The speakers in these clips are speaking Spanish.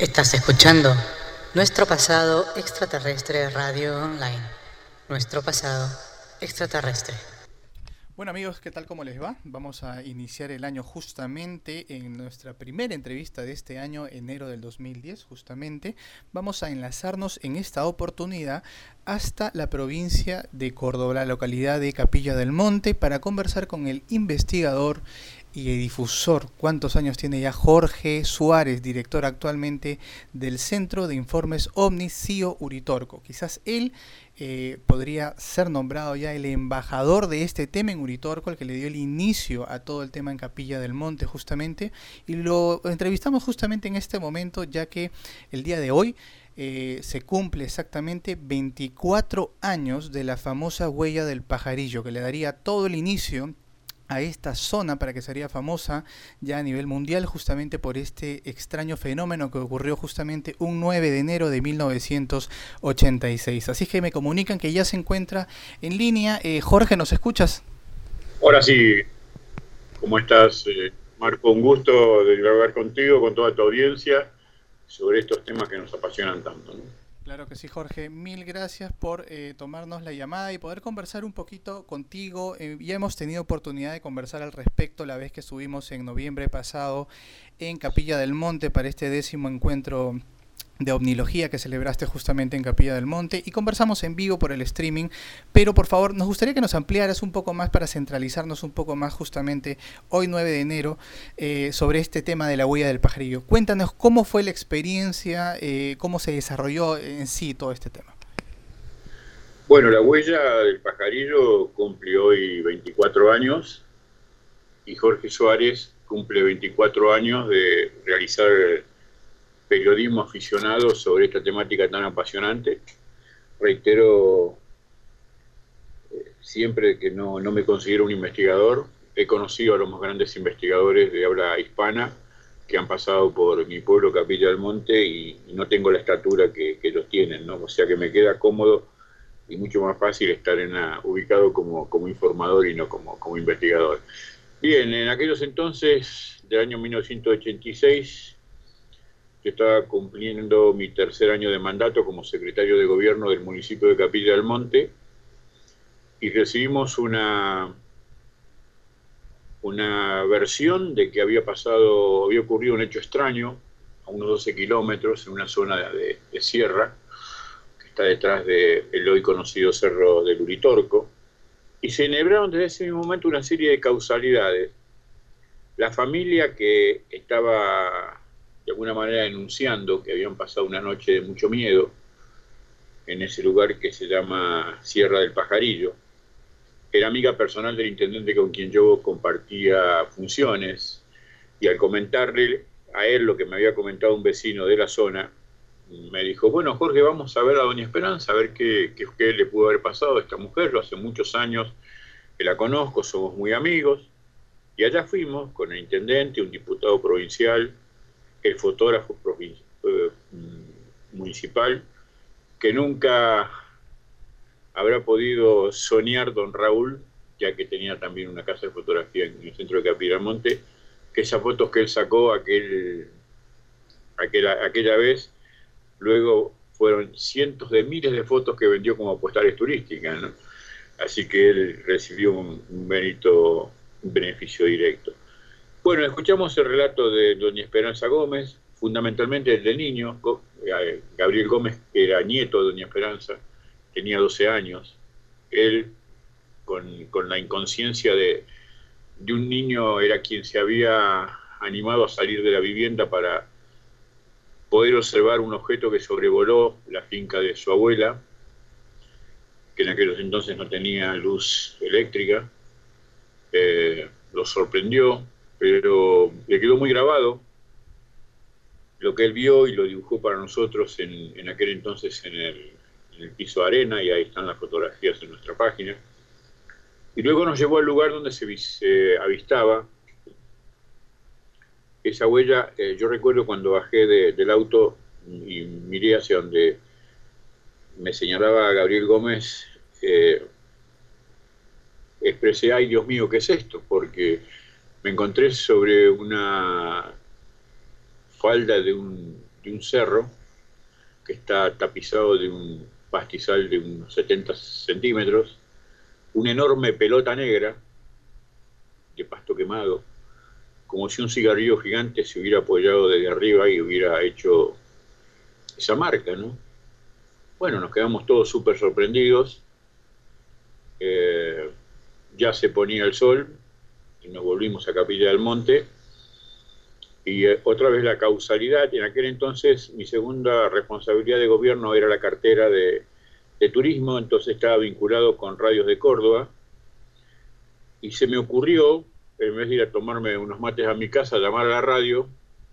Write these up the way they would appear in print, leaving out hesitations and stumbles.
Estás escuchando Nuestro Pasado Extraterrestre Radio Online. Nuestro Pasado Extraterrestre. Bueno amigos, ¿qué tal? ¿Cómo les va? Vamos a iniciar el año justamente en nuestra primera entrevista de este año, enero del 2010, justamente. Vamos a enlazarnos en esta oportunidad hasta la provincia de Córdoba, la localidad de Capilla del Monte, para conversar con el investigador y difusor. ¿Cuántos años tiene ya? Jorge Suárez, director actualmente del Centro de Informes OVNIS CIO Uritorco. Quizás él podría ser nombrado ya el embajador de este tema en Uritorco, el que le dio el inicio a todo el tema en Capilla del Monte justamente, y lo entrevistamos justamente en este momento, ya que el día de hoy se cumple exactamente 24 años de la famosa huella del pajarillo, que le daría todo el inicio a esta zona para que sería famosa ya a nivel mundial, justamente por este extraño fenómeno que ocurrió justamente un 9 de enero de 1986. Así que me comunican que ya se encuentra en línea. Jorge, ¿nos escuchas? Ahora sí, ¿cómo estás, Marco? Un gusto de dialogar contigo, con toda tu audiencia, sobre estos temas que nos apasionan tanto, ¿no? Claro que sí, Jorge. Mil gracias por tomarnos la llamada y poder conversar un poquito contigo. Ya hemos tenido oportunidad de conversar al respecto la vez que estuvimos en noviembre pasado en Capilla del Monte para este 10º encuentro de ovnilogía que celebraste justamente en Capilla del Monte, y conversamos en vivo por el streaming, pero por favor nos gustaría que nos ampliaras un poco más para centralizarnos un poco más justamente hoy 9 de enero sobre este tema de la huella del pajarillo. Cuéntanos cómo fue la experiencia, cómo se desarrolló en sí todo este tema. Bueno, la huella del pajarillo cumple hoy 24 años y Jorge Suárez cumple 24 años de realizar periodismo aficionado sobre esta temática tan apasionante. Reitero, siempre que no me considero un investigador, he conocido a los más grandes investigadores de habla hispana que han pasado por mi pueblo, Capilla del Monte, y no tengo la estatura que ellos tienen, ¿no? O sea que me queda cómodo y mucho más fácil estar ubicado como informador y no como investigador. Bien, en aquellos entonces, del año 1986, yo estaba cumpliendo mi tercer año de mandato como secretario de gobierno del municipio de Capilla del Monte y recibimos una versión de que había ocurrido un hecho extraño a unos 12 kilómetros en una zona de sierra que está detrás del hoy conocido Cerro del Uritorco, y se enhebraron desde ese mismo momento una serie de causalidades. La familia que estaba de alguna manera denunciando que habían pasado una noche de mucho miedo en ese lugar que se llama Sierra del Pajarillo, era amiga personal del intendente con quien yo compartía funciones, y al comentarle a él lo que me había comentado un vecino de la zona, me dijo: bueno, Jorge, vamos a ver a doña Esperanza, a ver qué le pudo haber pasado a esta mujer. Hace muchos años que la conozco, somos muy amigos. Y allá fuimos con el intendente, un diputado provincial, el fotógrafo municipal, que nunca habrá podido soñar don Raúl, ya que tenía también una casa de fotografía en el centro de Capilla del Monte, que esas fotos que él sacó aquella vez, luego fueron cientos de miles de fotos que vendió como postales turísticas, ¿no? Así que él recibió un beneficio directo. Bueno, escuchamos el relato de doña Esperanza Gómez, fundamentalmente el del niño. Gabriel Gómez era nieto de doña Esperanza, tenía 12 años. Él, con la inconsciencia de un niño, era quien se había animado a salir de la vivienda para poder observar un objeto que sobrevoló la finca de su abuela, que en aquellos entonces no tenía luz eléctrica. Lo sorprendió, pero le quedó muy grabado lo que él vio y lo dibujó para nosotros en aquel entonces en el piso de arena, y ahí están las fotografías en nuestra página. Y luego nos llevó al lugar donde se avistaba esa huella. Yo recuerdo cuando bajé del auto y miré hacia donde me señalaba Gabriel Gómez, expresé: ay, Dios mío, ¿qué es esto? Porque me encontré sobre una falda de un de un cerro que está tapizado de un pastizal de unos 70 centímetros, una enorme pelota negra de pasto quemado, como si un cigarrillo gigante se hubiera apoyado desde arriba y hubiera hecho esa marca, ¿no? Bueno, nos quedamos todos súper sorprendidos. Ya se ponía el sol y nos volvimos a Capilla del Monte. Y otra vez la causalidad. En aquel entonces mi segunda responsabilidad de gobierno era la cartera de turismo, entonces estaba vinculado con Radios de Córdoba. Y se me ocurrió, en vez de ir a tomarme unos mates a mi casa, llamar a la radio,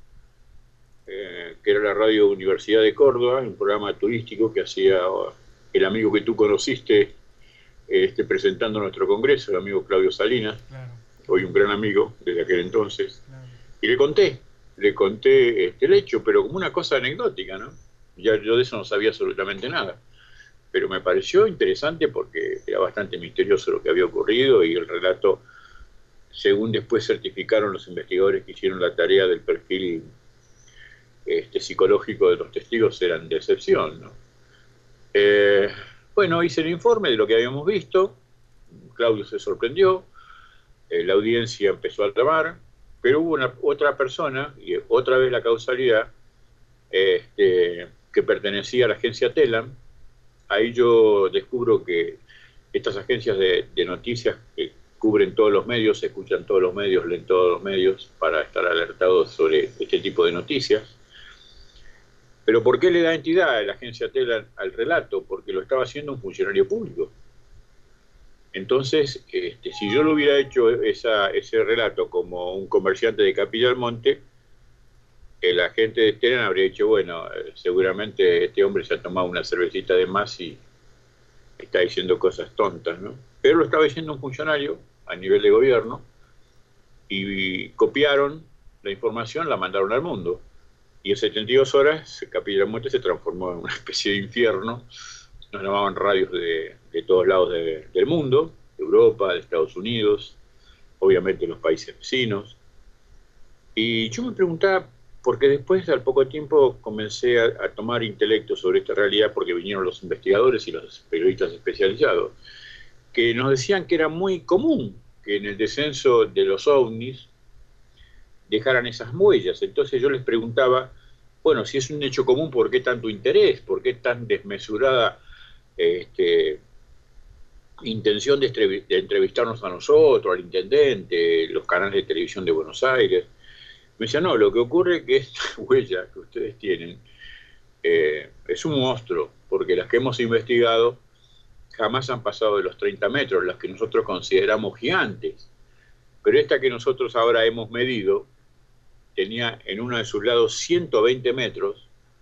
que era la Radio Universidad de Córdoba, un programa turístico que hacía el amigo que tú conociste, presentando nuestro congreso, el amigo Claudio Salinas, claro. Hoy un gran amigo desde aquel entonces, claro. Y le conté el hecho, pero como una cosa anecdótica, ¿no? Ya yo de eso no sabía absolutamente nada, pero me pareció interesante porque era bastante misterioso lo que había ocurrido y el relato, según después certificaron los investigadores que hicieron la tarea del perfil psicológico de los testigos, eran de excepción, ¿no? Bueno, hice el informe de lo que habíamos visto, Claudio se sorprendió, la audiencia empezó a llamar, pero hubo otra persona, y otra vez la causalidad, que pertenecía a la agencia Telam. Ahí yo descubro que estas agencias de noticias que cubren todos los medios, escuchan todos los medios, leen todos los medios para estar alertados sobre este tipo de noticias. Pero ¿por qué le da entidad a la agencia Telam al relato? Porque lo estaba haciendo un funcionario público. Entonces, si yo lo hubiera hecho ese relato como un comerciante de Capilla del Monte, el agente de Telam habría dicho, bueno, seguramente este hombre se ha tomado una cervecita de más y está diciendo cosas tontas, ¿no? Pero lo estaba diciendo un funcionario a nivel de gobierno y copiaron la información, la mandaron al mundo. Y en 72 horas, Capilla del Monte se transformó en una especie de infierno. Nos llamaban radios de todos lados del mundo, de Europa, de Estados Unidos, obviamente los países vecinos. Y yo me preguntaba, porque después, al poco tiempo, comencé a tomar intelecto sobre esta realidad, porque vinieron los investigadores y los periodistas especializados, que nos decían que era muy común que en el descenso de los ovnis dejaran esas huellas. Entonces yo les preguntaba, bueno, si es un hecho común, ¿por qué tanto interés? ¿Por qué tan desmesurada intención de entrevistarnos a nosotros, al intendente, los canales de televisión de Buenos Aires? Me decía, no, lo que ocurre es que esta huella que ustedes tienen es un monstruo, porque las que hemos investigado jamás han pasado de los 30 metros, las que nosotros consideramos gigantes. Pero esta que nosotros ahora hemos medido tenía en uno de sus lados 120 metros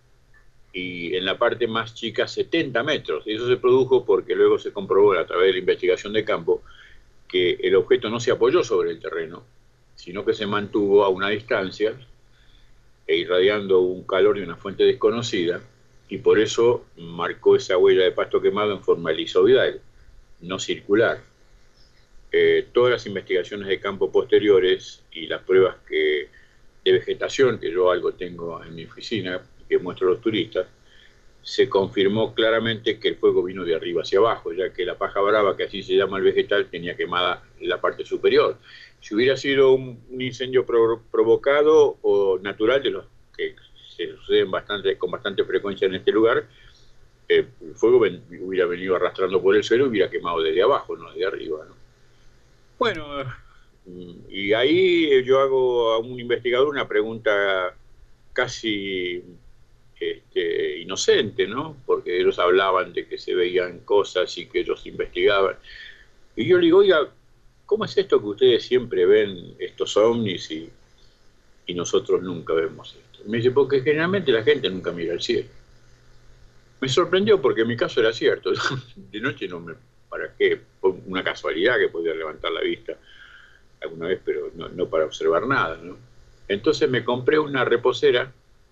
y en la parte más chica 70 metros. Y eso se produjo porque luego se comprobó a través de la investigación de campo que el objeto no se apoyó sobre el terreno, sino que se mantuvo a una distancia e irradiando un calor de una fuente desconocida, y por eso marcó esa huella de pasto quemado en forma helizoidal, no circular. Todas las investigaciones de campo posteriores y las pruebas de vegetación, que yo algo tengo en mi oficina, que muestro a los turistas, se confirmó claramente que el fuego vino de arriba hacia abajo, ya que la paja brava, que así se llama el vegetal, tenía quemada la parte superior. Si hubiera sido un incendio provocado o natural, de los que se suceden con bastante frecuencia en este lugar, el fuego hubiera venido arrastrando por el suelo y hubiera quemado desde abajo, no desde arriba, ¿no? Bueno, y ahí yo hago a un investigador una pregunta casi inocente, ¿no? Porque ellos hablaban de que se veían cosas y que ellos investigaban. Y yo le digo, oiga, ¿cómo es esto que ustedes siempre ven estos ovnis y nosotros nunca vemos esto? Me dice, porque generalmente la gente nunca mira al cielo. Me sorprendió porque en mi caso era cierto. De noche ¿para qué? Una casualidad que podía levantar la vista alguna vez, pero no para observar nada, ¿no? Entonces me compré una reposera,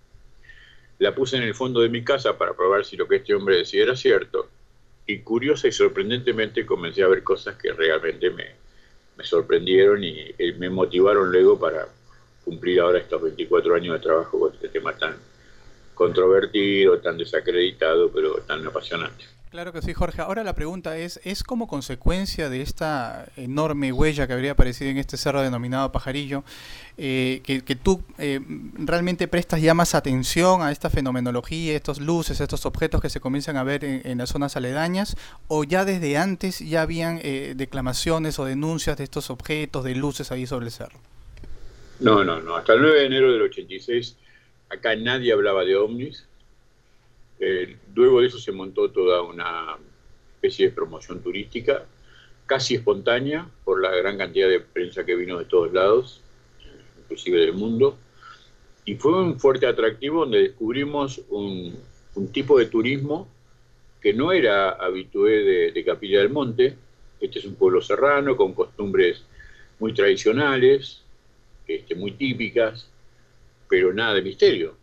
la puse en el fondo de mi casa para probar si lo que este hombre decía era cierto, y curiosa y sorprendentemente comencé a ver cosas que realmente me sorprendieron y me motivaron luego para cumplir ahora estos 24 años de trabajo con este tema controvertido, tan desacreditado, pero tan apasionante. Claro que sí, Jorge. Ahora la pregunta ¿es como consecuencia de esta enorme huella que habría aparecido en este cerro denominado Pajarillo, que tú realmente prestas ya más atención a esta fenomenología, estos luces, estos objetos que se comienzan a ver en las zonas aledañas, o ya desde antes ya habían declamaciones o denuncias de estos objetos, de luces ahí sobre el cerro? No. Hasta el 9 de enero del 86 acá nadie hablaba de ovnis. Luego de eso se montó toda una especie de promoción turística, casi espontánea, por la gran cantidad de prensa que vino de todos lados, inclusive del mundo, y fue un fuerte atractivo donde descubrimos un tipo de turismo que no era habitué de Capilla del Monte. Este es un pueblo serrano con costumbres muy tradicionales, muy típicas, pero nada de misterio.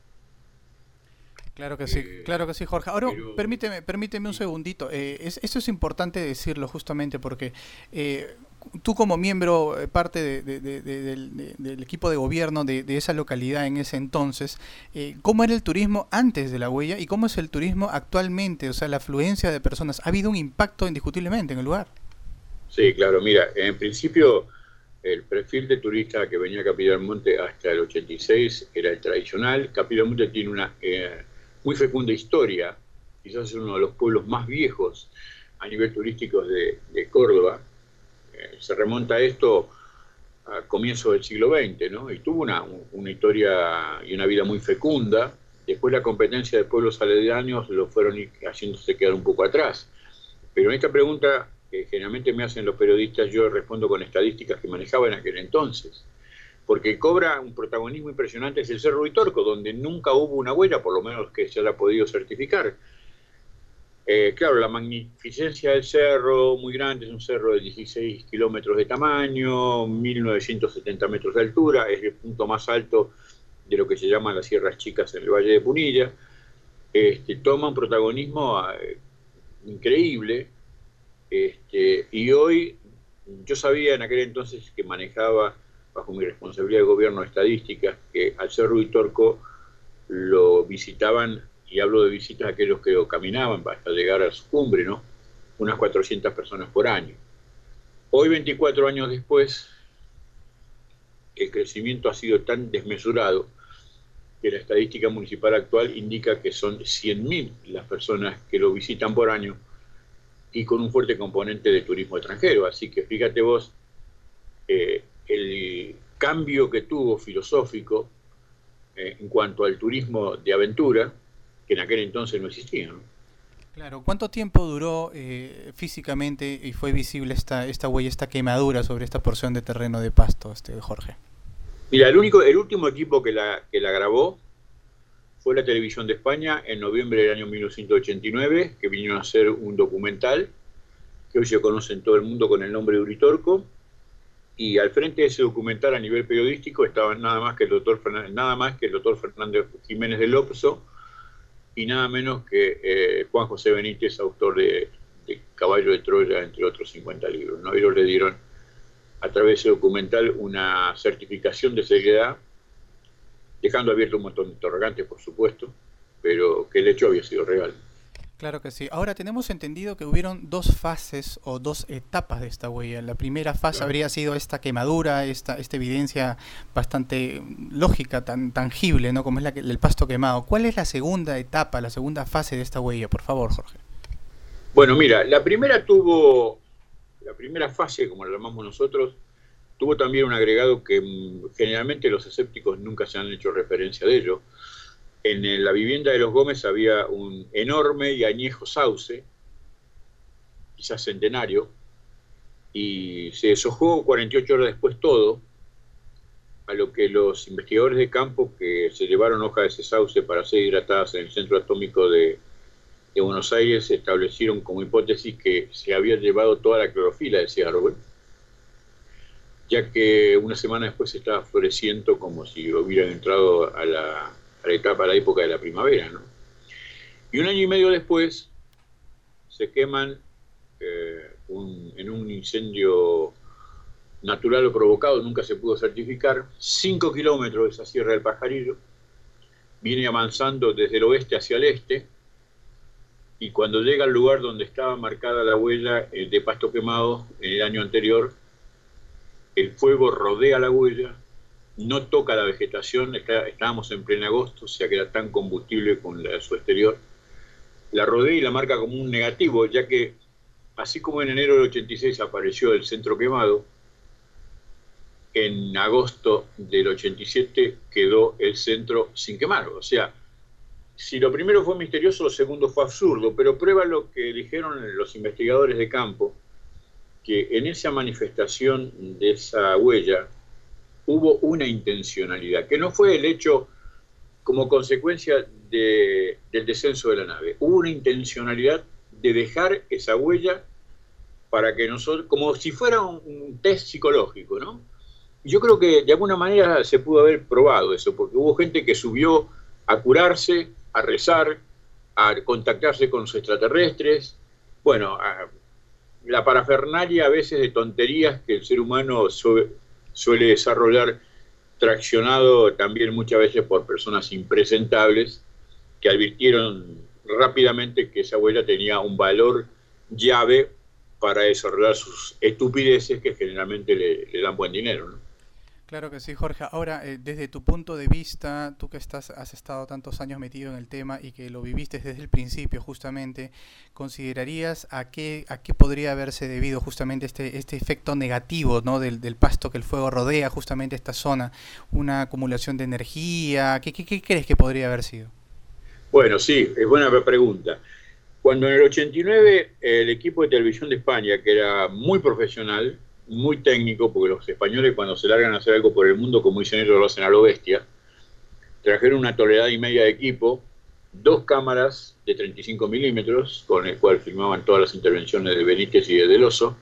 Claro que sí, Jorge. Ahora, pero permíteme un segundito. Esto es importante decirlo justamente porque tú como miembro, parte del equipo de gobierno de esa localidad en ese entonces, ¿cómo era el turismo antes de la huella y cómo es el turismo actualmente? O sea, la afluencia de personas. ¿Ha habido un impacto indiscutiblemente en el lugar? Sí, claro. Mira, en principio el perfil de turista que venía a Capilla del Monte hasta el 86 era el tradicional. Capilla del Monte tiene una muy fecunda historia, quizás es uno de los pueblos más viejos a nivel turístico de Córdoba. Se remonta a esto a comienzos del siglo XX, ¿no? Y tuvo una historia y una vida muy fecunda. Después la competencia de pueblos aledaños lo fueron haciéndose quedar un poco atrás. Pero en esta pregunta que generalmente me hacen los periodistas, yo respondo con estadísticas que manejaba en aquel entonces. Porque cobra un protagonismo impresionante es el Cerro Uritorco, donde nunca hubo una huella, por lo menos que se haya podido certificar. Claro, la magnificencia del cerro, muy grande, es un cerro de 16 kilómetros de tamaño, 1970 metros de altura, es el punto más alto de lo que se llaman las Sierras Chicas en el Valle de Punilla. Toma un protagonismo increíble, y hoy yo sabía en aquel entonces que manejaba bajo mi responsabilidad de gobierno estadísticas, que al Cerro Uritorco lo visitaban, y hablo de visitas a aquellos que lo caminaban hasta llegar a su cumbre, ¿no? Unas 400 personas por año. Hoy, 24 años después, el crecimiento ha sido tan desmesurado que la estadística municipal actual indica que son 100.000 las personas que lo visitan por año, y con un fuerte componente de turismo extranjero. Así que fíjate vos, el cambio que tuvo filosófico en cuanto al turismo de aventura, que en aquel entonces no existía, ¿no? Claro, ¿cuánto tiempo duró físicamente y fue visible esta huella, esta quemadura sobre esta porción de terreno de pasto, Jorge? Mira, el último equipo que la grabó fue la Televisión de España en noviembre del año 1989, que vinieron a hacer un documental que hoy se conoce en todo el mundo con el nombre de Uritorco. Y al frente de ese documental a nivel periodístico estaba nada más que el doctor Fernández Jiménez de Lopso y nada menos que Juan José Benítez, autor de Caballo de Troya, entre otros 50 libros, ¿no? Ellos le dieron a través de ese documental una certificación de seriedad, dejando abierto un montón de interrogantes, por supuesto, pero que el hecho había sido real. Claro que sí. Ahora, tenemos entendido que hubieron dos fases o dos etapas de esta huella. La primera fase habría sido esta quemadura, esta evidencia bastante lógica, tan tangible, ¿no? Como es el pasto quemado. ¿Cuál es la segunda etapa, la segunda fase de esta huella? Por favor, Jorge. Bueno, mira, la primera fase, como la llamamos nosotros, tuvo también un agregado que generalmente los escépticos nunca se han hecho referencia de ello. En la vivienda de los Gómez había un enorme y añejo sauce, quizás centenario, y se deshojó 48 horas después todo, a lo que los investigadores de campo que se llevaron hojas de ese sauce para ser hidratadas en el Centro Atómico de Buenos Aires establecieron como hipótesis que se había llevado toda la clorofila de ese árbol, ya que una semana después estaba floreciendo como si hubieran entrado a la época de la primavera, ¿no? Y un año y medio después se queman en un incendio natural o provocado, nunca se pudo certificar, 5 kilómetros de esa Sierra del Pajarillo, viene avanzando desde el oeste hacia el este, y cuando llega al lugar donde estaba marcada la huella de pasto quemado en el año anterior, el fuego rodea la huella, no toca la vegetación, estábamos en pleno agosto, o sea que era tan combustible con su exterior, la rodea y la marca como un negativo, ya que así como en enero del 86 apareció el centro quemado, en agosto del 87 quedó el centro sin quemar. O sea, si lo primero fue misterioso, lo segundo fue absurdo, pero prueba lo que dijeron los investigadores de campo, que en esa manifestación de esa huella hubo una intencionalidad, que no fue el hecho como consecuencia del descenso de la nave, hubo una intencionalidad de dejar esa huella para que nosotros, como si fuera un test psicológico, ¿no? Yo creo que de alguna manera se pudo haber probado eso, porque hubo gente que subió a curarse, a rezar, a contactarse con los extraterrestres, bueno, la parafernalia a veces de tonterías que el ser humano suele desarrollar, traccionado también muchas veces por personas impresentables que advirtieron rápidamente que esa huella tenía un valor llave para desarrollar sus estupideces que generalmente le dan buen dinero, ¿no? Claro que sí, Jorge. Ahora, desde tu punto de vista, tú que has estado tantos años metido en el tema y que lo viviste desde el principio justamente, ¿considerarías a qué podría haberse debido justamente este efecto negativo, ¿no? del pasto que el fuego rodea justamente esta zona? ¿Una acumulación de energía? ¿Qué crees que podría haber sido? Bueno, sí, es buena pregunta. Cuando en el 89 el equipo de televisión de España, que era muy profesional, muy técnico, porque los españoles cuando se largan a hacer algo por el mundo, como dicen ellos, lo hacen a lo bestia, trajeron una tonelada y media de equipo, 2 cámaras de 35 milímetros, con el cual filmaban todas las intervenciones de Benítez y de Del Oso,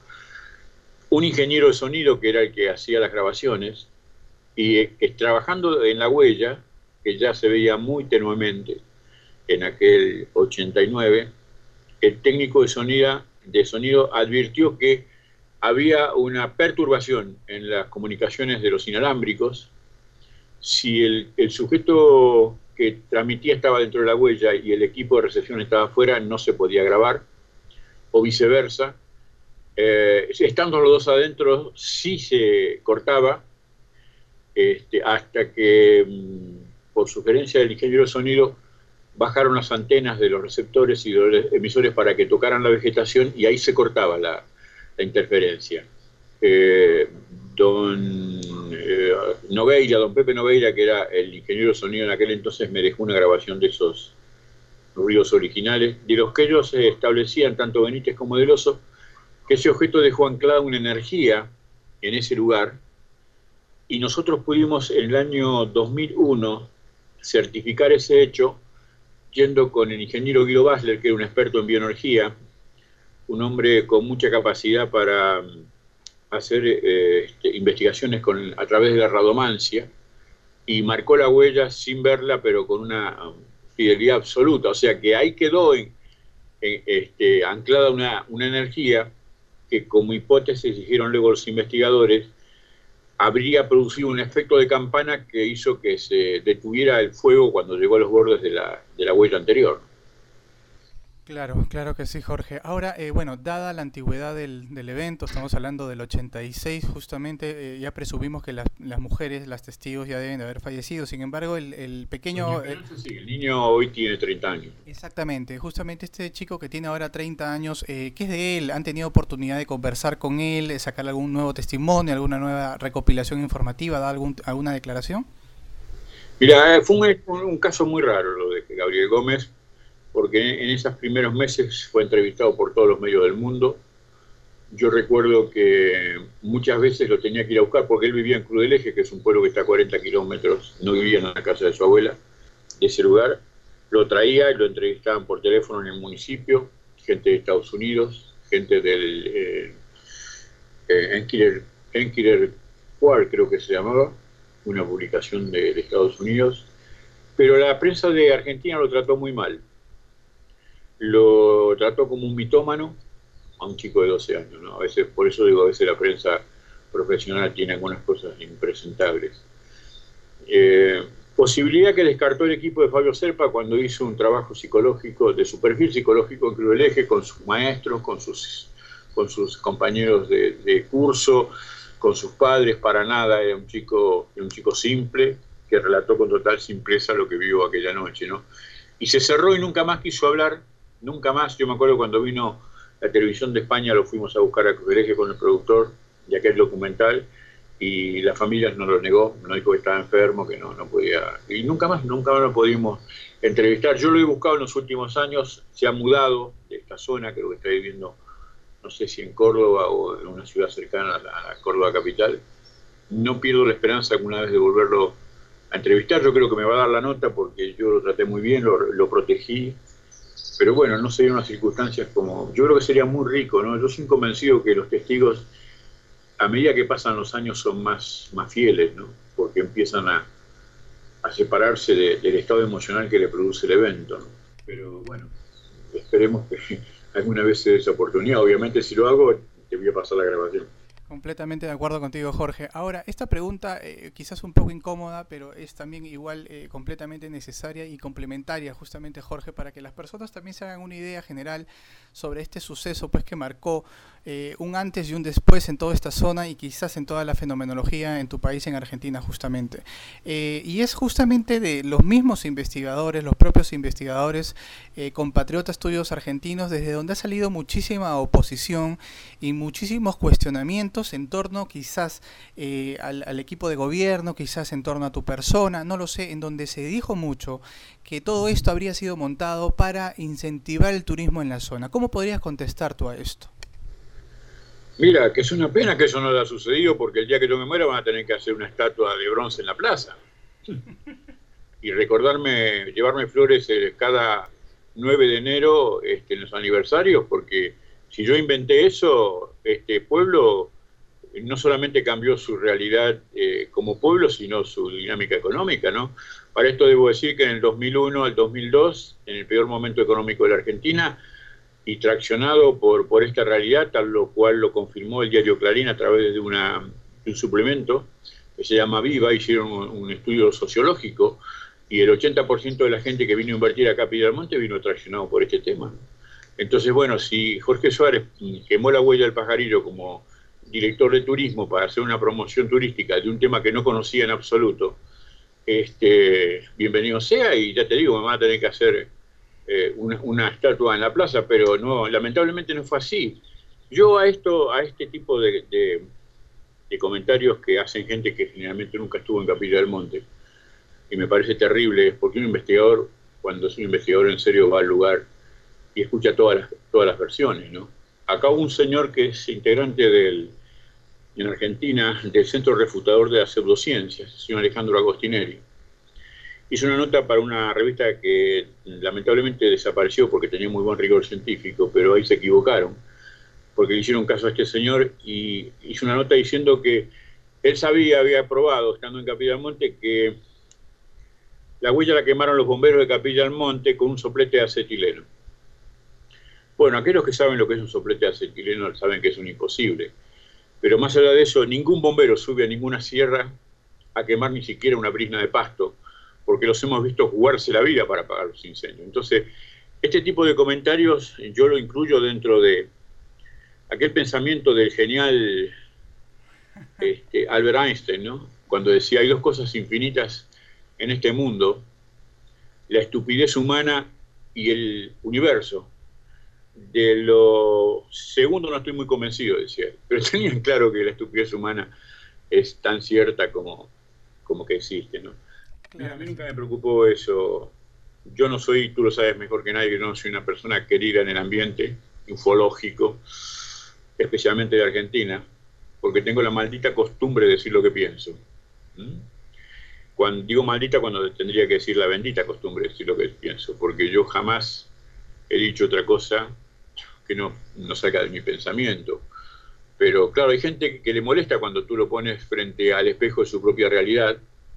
un ingeniero de sonido que era el que hacía las grabaciones, y trabajando en la huella, que ya se veía muy tenuemente en aquel 89, el técnico de sonido advirtió que había una perturbación en las comunicaciones de los inalámbricos. Si el sujeto que transmitía estaba dentro de la huella y el equipo de recepción estaba afuera, no se podía grabar, o viceversa. Estando los dos adentro, sí se cortaba, hasta que, por sugerencia del ingeniero de sonido, bajaron las antenas de los receptores y de los emisores para que tocaran la vegetación, y ahí se cortaba la interferencia. Don Pepe Nogueira, que era el ingeniero de sonido en aquel entonces, me dejó una grabación de esos ruidos originales, de los que ellos establecían, tanto Benítez como Del Oso, que ese objeto dejó anclada una energía en ese lugar, y nosotros pudimos en el año 2001 certificar ese hecho, yendo con el ingeniero Guido Basler, que era un experto en bioenergía, un hombre con mucha capacidad para hacer investigaciones a través de la radomancia, y marcó la huella sin verla, pero con una fidelidad absoluta. O sea que ahí quedó anclada una energía que, como hipótesis dijeron luego los investigadores, habría producido un efecto de campana que hizo que se detuviera el fuego cuando llegó a los bordes de la huella anterior. Claro que sí, Jorge. Ahora, bueno, dada la antigüedad del evento, estamos hablando del 86, justamente, ya presumimos que las mujeres, las testigos, ya deben de haber fallecido. Sin embargo, el pequeño... el niño hoy tiene 30 años. Exactamente, justamente este chico que tiene ahora 30 años, ¿qué es de él? ¿Han tenido oportunidad de conversar con él, sacar algún nuevo testimonio, alguna nueva recopilación informativa, dar alguna declaración? Mira, fue un caso muy raro lo de Gabriel Gómez, porque en esos primeros meses fue entrevistado por todos los medios del mundo. Yo recuerdo que muchas veces lo tenía que ir a buscar, porque él vivía en Cruz del Eje, que es un pueblo que está a 40 kilómetros, no vivía en la casa de su abuela, de ese lugar. Lo traía y lo entrevistaban por teléfono en el municipio, gente de Estados Unidos, gente del Enquirer Quark, creo que se llamaba, una publicación de Estados Unidos, pero la prensa de Argentina lo trató muy mal. Lo trató como un mitómano a un chico de 12 años, ¿no? A veces, por eso digo, a veces la prensa profesional tiene algunas cosas impresentables. Posibilidad que descartó el equipo de Fabio Serpa cuando hizo un trabajo psicológico, de su perfil psicológico en Cruz del Eje, con sus maestros, con sus compañeros de curso, con sus padres. Para nada, era un chico simple, que relató con total simpleza lo que vio aquella noche, ¿no? Y se cerró y nunca más quiso hablar, nunca más. Yo me acuerdo cuando vino la televisión de España, lo fuimos a buscar a Cruz del Eje con el productor de aquel documental, y la familia nos lo negó, nos dijo que estaba enfermo, que no podía, y nunca más lo pudimos entrevistar. Yo lo he buscado en los últimos años, se ha mudado de esta zona, creo que está viviendo, no sé si en Córdoba o en una ciudad cercana a la Córdoba capital. No pierdo la esperanza alguna vez de volverlo a entrevistar. Yo creo que me va a dar la nota porque yo lo traté muy bien, lo protegí, pero bueno, no se dieron las circunstancias como... Yo creo que sería muy rico, ¿no? Yo soy convencido que los testigos, a medida que pasan los años, son más fieles, ¿no? Porque empiezan a separarse del estado emocional que le produce el evento, ¿no? Pero bueno, esperemos que alguna vez se dé esa oportunidad. Obviamente, si lo hago, te voy a pasar la grabación. Completamente de acuerdo contigo, Jorge. Ahora, esta pregunta quizás un poco incómoda, pero es también igual completamente necesaria y complementaria, justamente, Jorge, para que las personas también se hagan una idea general sobre este suceso, pues, que marcó un antes y un después en toda esta zona y quizás en toda la fenomenología en tu país, en Argentina, justamente. Y es justamente de los mismos investigadores, los propios investigadores, compatriotas tuyos argentinos, desde donde ha salido muchísima oposición y muchísimos cuestionamientos en torno quizás al equipo de gobierno, quizás en torno a tu persona, no lo sé, en donde se dijo mucho que todo esto habría sido montado para incentivar el turismo en la zona. ¿Cómo podrías contestar tú a esto? Mira, que es una pena que eso no haya sucedido, porque el día que yo me muera van a tener que hacer una estatua de bronce en la plaza. Y llevarme flores cada 9 de enero en los aniversarios, porque si yo inventé eso, este pueblo no solamente cambió su realidad como pueblo, sino su dinámica económica, ¿no? Para esto debo decir que en el 2001 al 2002, en el peor momento económico de la Argentina, y traccionado por esta realidad, tal lo cual lo confirmó el diario Clarín a través de un suplemento que se llama Viva, hicieron un estudio sociológico, y el 80% de la gente que vino a invertir acá a Piedemonte vino traccionado por este tema. Entonces, bueno, si Jorge Suárez quemó la huella del pajarillo como director de turismo para hacer una promoción turística de un tema que no conocía en absoluto, bienvenido sea, y ya te digo, me van a tener que hacer una estatua en la plaza, pero no, lamentablemente no fue así. Yo a este tipo de comentarios que hacen gente que generalmente nunca estuvo en Capilla del Monte, y me parece terrible, porque un investigador, cuando es un investigador en serio, va al lugar y escucha todas las versiones, ¿no? Acá hubo un señor que es integrante en Argentina del Centro Refutador de las Pseudociencias, el señor Alejandro Agostinelli. Hizo una nota para una revista que lamentablemente desapareció porque tenía muy buen rigor científico, pero ahí se equivocaron, porque le hicieron caso a este señor, y hizo una nota diciendo que él había probado, estando en Capilla del Monte, que la huella la quemaron los bomberos de Capilla del Monte con un soplete de acetileno. Bueno, aquellos que saben lo que es un soplete de acetileno saben que es un imposible. Pero más allá de eso, ningún bombero sube a ninguna sierra a quemar ni siquiera una brizna de pasto, porque los hemos visto jugarse la vida para apagar los incendios. Entonces, este tipo de comentarios yo lo incluyo dentro de aquel pensamiento del genial Albert Einstein, ¿no? Cuando decía, hay dos cosas infinitas en este mundo, la estupidez humana y el universo. De lo segundo no estoy muy convencido, decía, pero tenían claro que la estupidez humana es tan cierta como que existe, ¿no? Mira, a mí nunca me preocupó eso. Yo no soy, tú lo sabes mejor que nadie, yo no soy una persona querida en el ambiente ufológico, especialmente de Argentina, porque tengo la maldita costumbre de decir lo que pienso. Cuando digo maldita, cuando tendría que decir la bendita costumbre de decir lo que pienso, porque yo jamás he dicho otra cosa que no saca de mi pensamiento. Pero claro, hay gente que le molesta cuando tú lo pones frente al espejo de su propia realidad,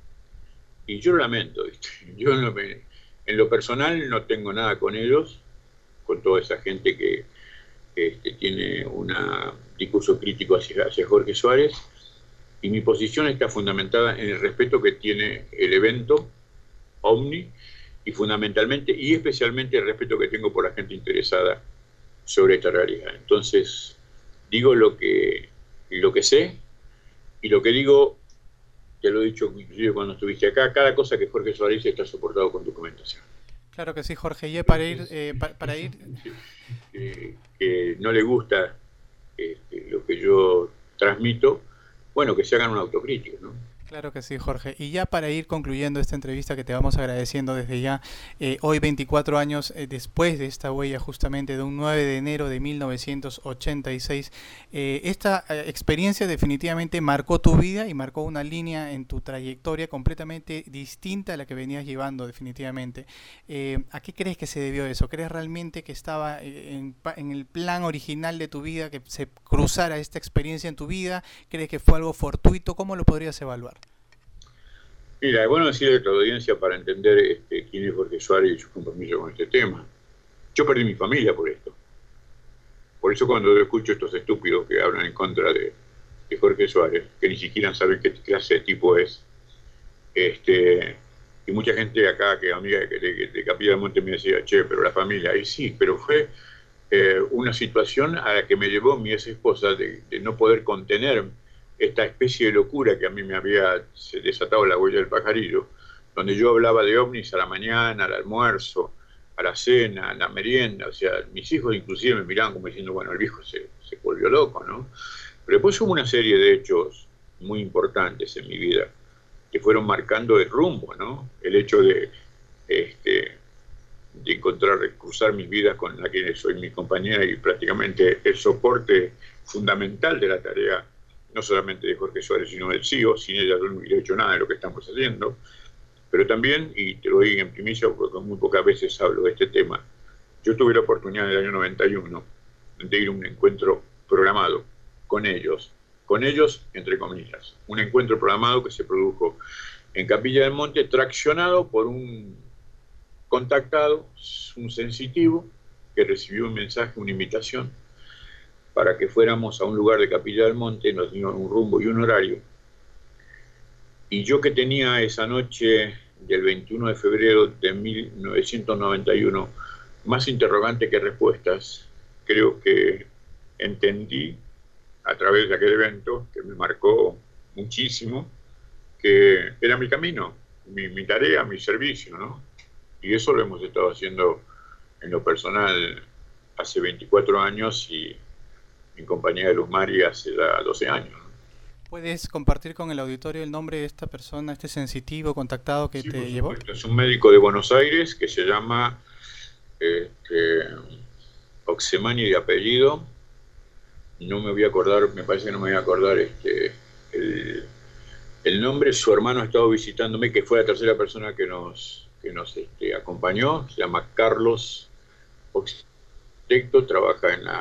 y yo lo lamento, ¿viste? Yo en lo personal no tengo nada con ellos, con toda esa gente que tiene un discurso crítico hacia Jorge Suárez, y mi posición está fundamentada en el respeto que tiene el evento OVNI, y fundamentalmente y especialmente el respeto que tengo por la gente interesada sobre esta realidad. Entonces, digo lo que sé, y lo que digo, te lo he dicho inclusive cuando estuviste acá, cada cosa que Jorge Suárez dice está soportado con documentación. Claro que sí, Jorge. Y para ir... Que no le gusta lo que yo transmito, bueno, que se hagan una autocrítica, ¿no? Claro que sí, Jorge. Y ya para ir concluyendo esta entrevista, que te vamos agradeciendo desde ya, hoy 24 años después de esta huella, justamente de un 9 de enero de 1986, esta experiencia definitivamente marcó tu vida y marcó una línea en tu trayectoria completamente distinta a la que venías llevando definitivamente. ¿A qué crees que se debió eso? ¿Crees realmente que estaba en el plan original de tu vida, que se cruzara esta experiencia en tu vida? ¿Crees que fue algo fortuito? ¿Cómo lo podrías evaluar? Mira, es bueno decirle a tu audiencia para entender quién es Jorge Suárez y su compromiso con este tema. Yo perdí mi familia por esto. Por eso cuando yo escucho estos estúpidos que hablan en contra de Jorge Suárez, que ni siquiera saben qué clase de tipo es, y mucha gente acá, que amiga de Capilla del Monte, me decía, che, pero la familia, y sí, pero fue una situación a la que me llevó mi ex esposa de no poder contener esta especie de locura que a mí me había desatado la huella del pajarillo, donde yo hablaba de ovnis a la mañana, al almuerzo, a la cena, a la merienda. O sea, mis hijos inclusive me miraban como diciendo, bueno, el viejo se volvió loco, ¿no? Pero después hubo una serie de hechos muy importantes en mi vida que fueron marcando el rumbo, ¿no? El hecho de encontrar, cruzar mis vidas con la que soy mi compañera y prácticamente el soporte fundamental de la tarea, no solamente de Jorge Suárez, sino del CIO. Sin ella yo no hubiera hecho nada de lo que estamos haciendo. Pero también, y te lo doy en primicia porque muy pocas veces hablo de este tema, yo tuve la oportunidad en el año 91 de ir a un encuentro programado con ellos entre comillas, un encuentro programado que se produjo en Capilla del Monte, traccionado por un contactado, un sensitivo, que recibió un mensaje, una invitación, para que fuéramos a un lugar de Capilla del Monte, nos dieron un rumbo y un horario. Y yo, que tenía esa noche del 21 de febrero de 1991 más interrogantes que respuestas, creo que entendí a través de aquel evento, que me marcó muchísimo, que era mi camino, mi tarea, mi servicio, ¿no? Y eso lo hemos estado haciendo en lo personal hace 24 años y en compañía de Luz Mari hace ya 12 años, ¿no? ¿Puedes compartir con el auditorio el nombre de esta persona, este sensitivo contactado que te llevó? Es un médico de Buenos Aires que se llama Oxemani de apellido. No me voy a acordar, me parece que no me voy a acordar el nombre. Su hermano ha estado visitándome, que fue la tercera persona que nos acompañó. Se llama Carlos Oxtecto, trabaja en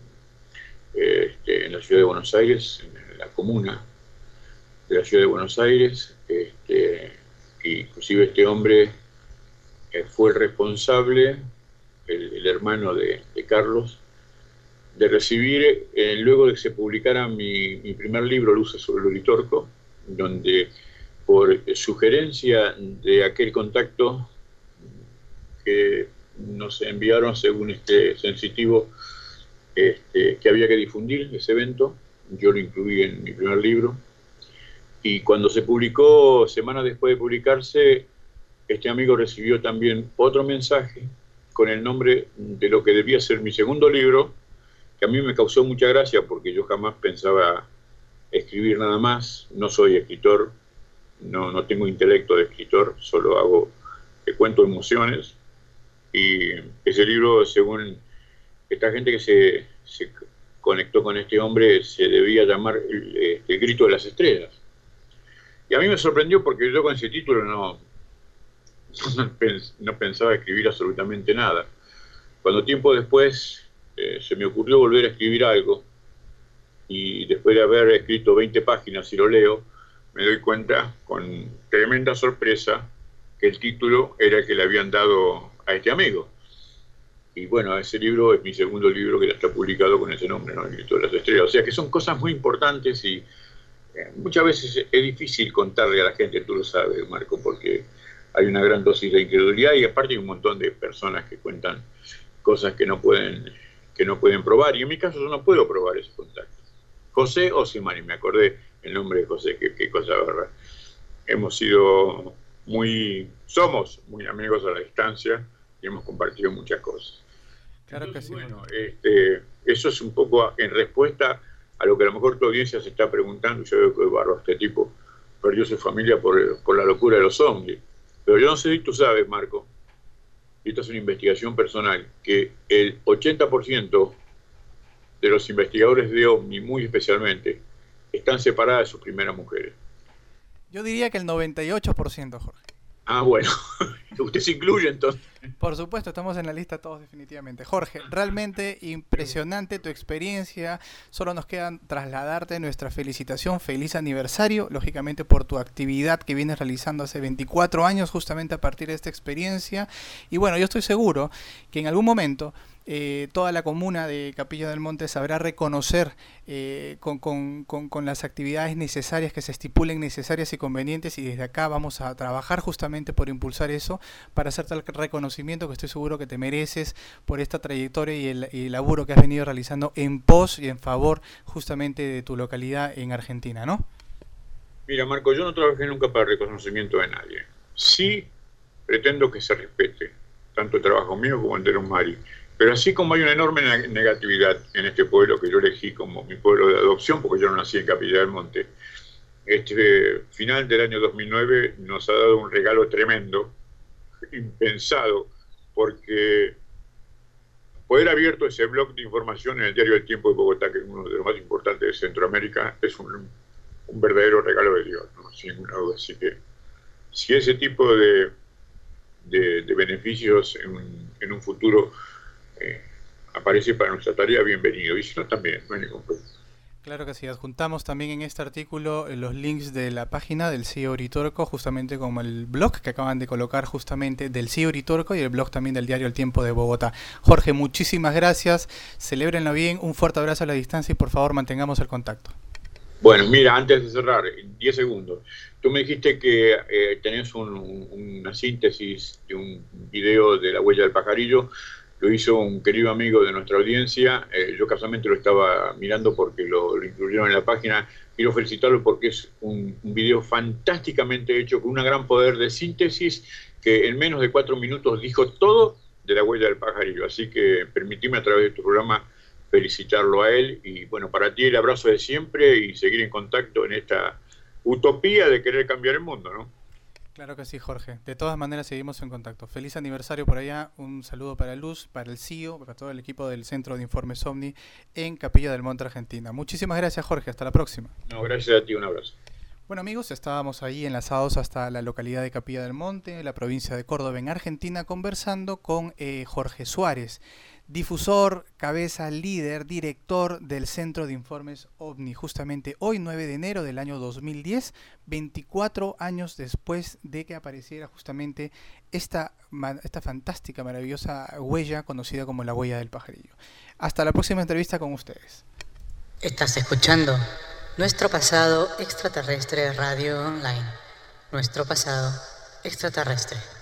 la ciudad de Buenos Aires, en la comuna de la ciudad de Buenos Aires. Inclusive este hombre fue el responsable, el hermano de Carlos, de recibir, luego de que se publicara mi primer libro, Luces sobre el Uritorco, donde por sugerencia de aquel contacto que nos enviaron según este sensitivo, que había que difundir ese evento, yo lo incluí en mi primer libro, y cuando se publicó, semanas después de publicarse, este amigo recibió también otro mensaje con el nombre de lo que debía ser mi segundo libro, que a mí me causó mucha gracia porque yo jamás pensaba escribir nada más. No soy escritor, no tengo intelecto de escritor, solo cuento emociones. Y ese libro, según esta gente que se conectó con este hombre, se debía llamar El Grito de las Estrellas. Y a mí me sorprendió porque yo con ese título no pensaba escribir absolutamente nada. Cuando tiempo después se me ocurrió volver a escribir algo, y después de haber escrito 20 páginas y lo leo, me doy cuenta con tremenda sorpresa que el título era el que le habían dado a este amigo. Y bueno, ese libro es mi segundo libro que ya está publicado con ese nombre, ¿no? El Grito de las Estrellas. O sea que son cosas muy importantes y muchas veces es difícil contarle a la gente, tú lo sabes, Marco, porque hay una gran dosis de incredulidad y aparte hay un montón de personas que cuentan cosas que no pueden probar, y en mi caso yo no puedo probar ese contacto. José Osimani, me acordé el nombre de José, qué cosa verdad. Somos muy amigos a la distancia y hemos compartido muchas cosas. Claro que sí. Bueno, eso es un poco en respuesta a lo que a lo mejor tu audiencia se está preguntando. Yo veo que barro, este tipo perdió su familia por la locura de los zombies. Pero yo no sé si tú sabes, Marco, y esta es una investigación personal, que el 80% de los investigadores de OVNI, muy especialmente, están separadas de sus primeras mujeres. Yo diría que el 98%, Jorge. Ah, bueno. ¿Usted se incluye entonces? Por supuesto, estamos en la lista todos definitivamente. Jorge, realmente impresionante tu experiencia. Solo nos queda trasladarte nuestra felicitación, feliz aniversario, lógicamente por tu actividad que vienes realizando hace 24 años justamente a partir de esta experiencia. Y bueno, yo estoy seguro que en algún momento toda la comuna de Capilla del Monte sabrá reconocer con las actividades necesarias que se estipulen, necesarias y convenientes, y desde acá vamos a trabajar justamente por impulsar eso, para hacerte el reconocimiento que estoy seguro que te mereces por esta trayectoria y el laburo que has venido realizando en pos y en favor justamente de tu localidad en Argentina, ¿no? Mira, Marco, yo no trabajé nunca para el reconocimiento de nadie. Sí pretendo que se respete tanto el trabajo mío como el de los Mari. Pero así como hay una enorme negatividad en este pueblo que yo elegí como mi pueblo de adopción, porque yo no nací en Capilla del Monte, este final del año 2009 nos ha dado un regalo tremendo, impensado, porque poder abierto ese blog de información en el diario El Tiempo de Bogotá, que es uno de los más importantes de Centroamérica, es un verdadero regalo de Dios, ¿no? Sin ninguna duda. Así que si ese tipo de beneficios en un futuro aparece para nuestra tarea, bienvenido, y si no también, no hay ningún problema. Claro que sí, adjuntamos también en este artículo los links de la página del CIE Uritorco, justamente como el blog que acaban de colocar justamente del CIE Uritorco y el blog también del diario El Tiempo de Bogotá. Jorge, muchísimas gracias, celébrenlo bien, un fuerte abrazo a la distancia y por favor mantengamos el contacto. Bueno, mira, antes de cerrar, 10 segundos. Tú me dijiste que tenés una síntesis de un video de La Huella del Pajarillo. Lo hizo un querido amigo de nuestra audiencia. Yo casualmente lo estaba mirando porque lo incluyeron en la página. Quiero felicitarlo porque es un video fantásticamente hecho, con un gran poder de síntesis, que en menos de 4 minutos dijo todo de La Huella del Pajarillo. Así que permitime a través de tu programa felicitarlo a él. Y bueno, para ti el abrazo de siempre y seguir en contacto en esta utopía de querer cambiar el mundo, ¿no? Claro que sí, Jorge. De todas maneras seguimos en contacto. Feliz aniversario por allá. Un saludo para Luz, para el CIO, para todo el equipo del Centro de Informes OVNI en Capilla del Monte, Argentina. Muchísimas gracias, Jorge. Hasta la próxima. No, gracias a ti. Un abrazo. Bueno, amigos, estábamos ahí enlazados hasta la localidad de Capilla del Monte, la provincia de Córdoba, en Argentina, conversando con Jorge Suárez, difusor, cabeza, líder, director del Centro de Informes OVNI. Justamente hoy, 9 de enero del año 2010, 24 años después de que apareciera justamente esta fantástica, maravillosa huella conocida como la huella del pajarillo. Hasta la próxima entrevista con ustedes. Estás escuchando Nuestro Pasado Extraterrestre Radio Online. Nuestro Pasado Extraterrestre.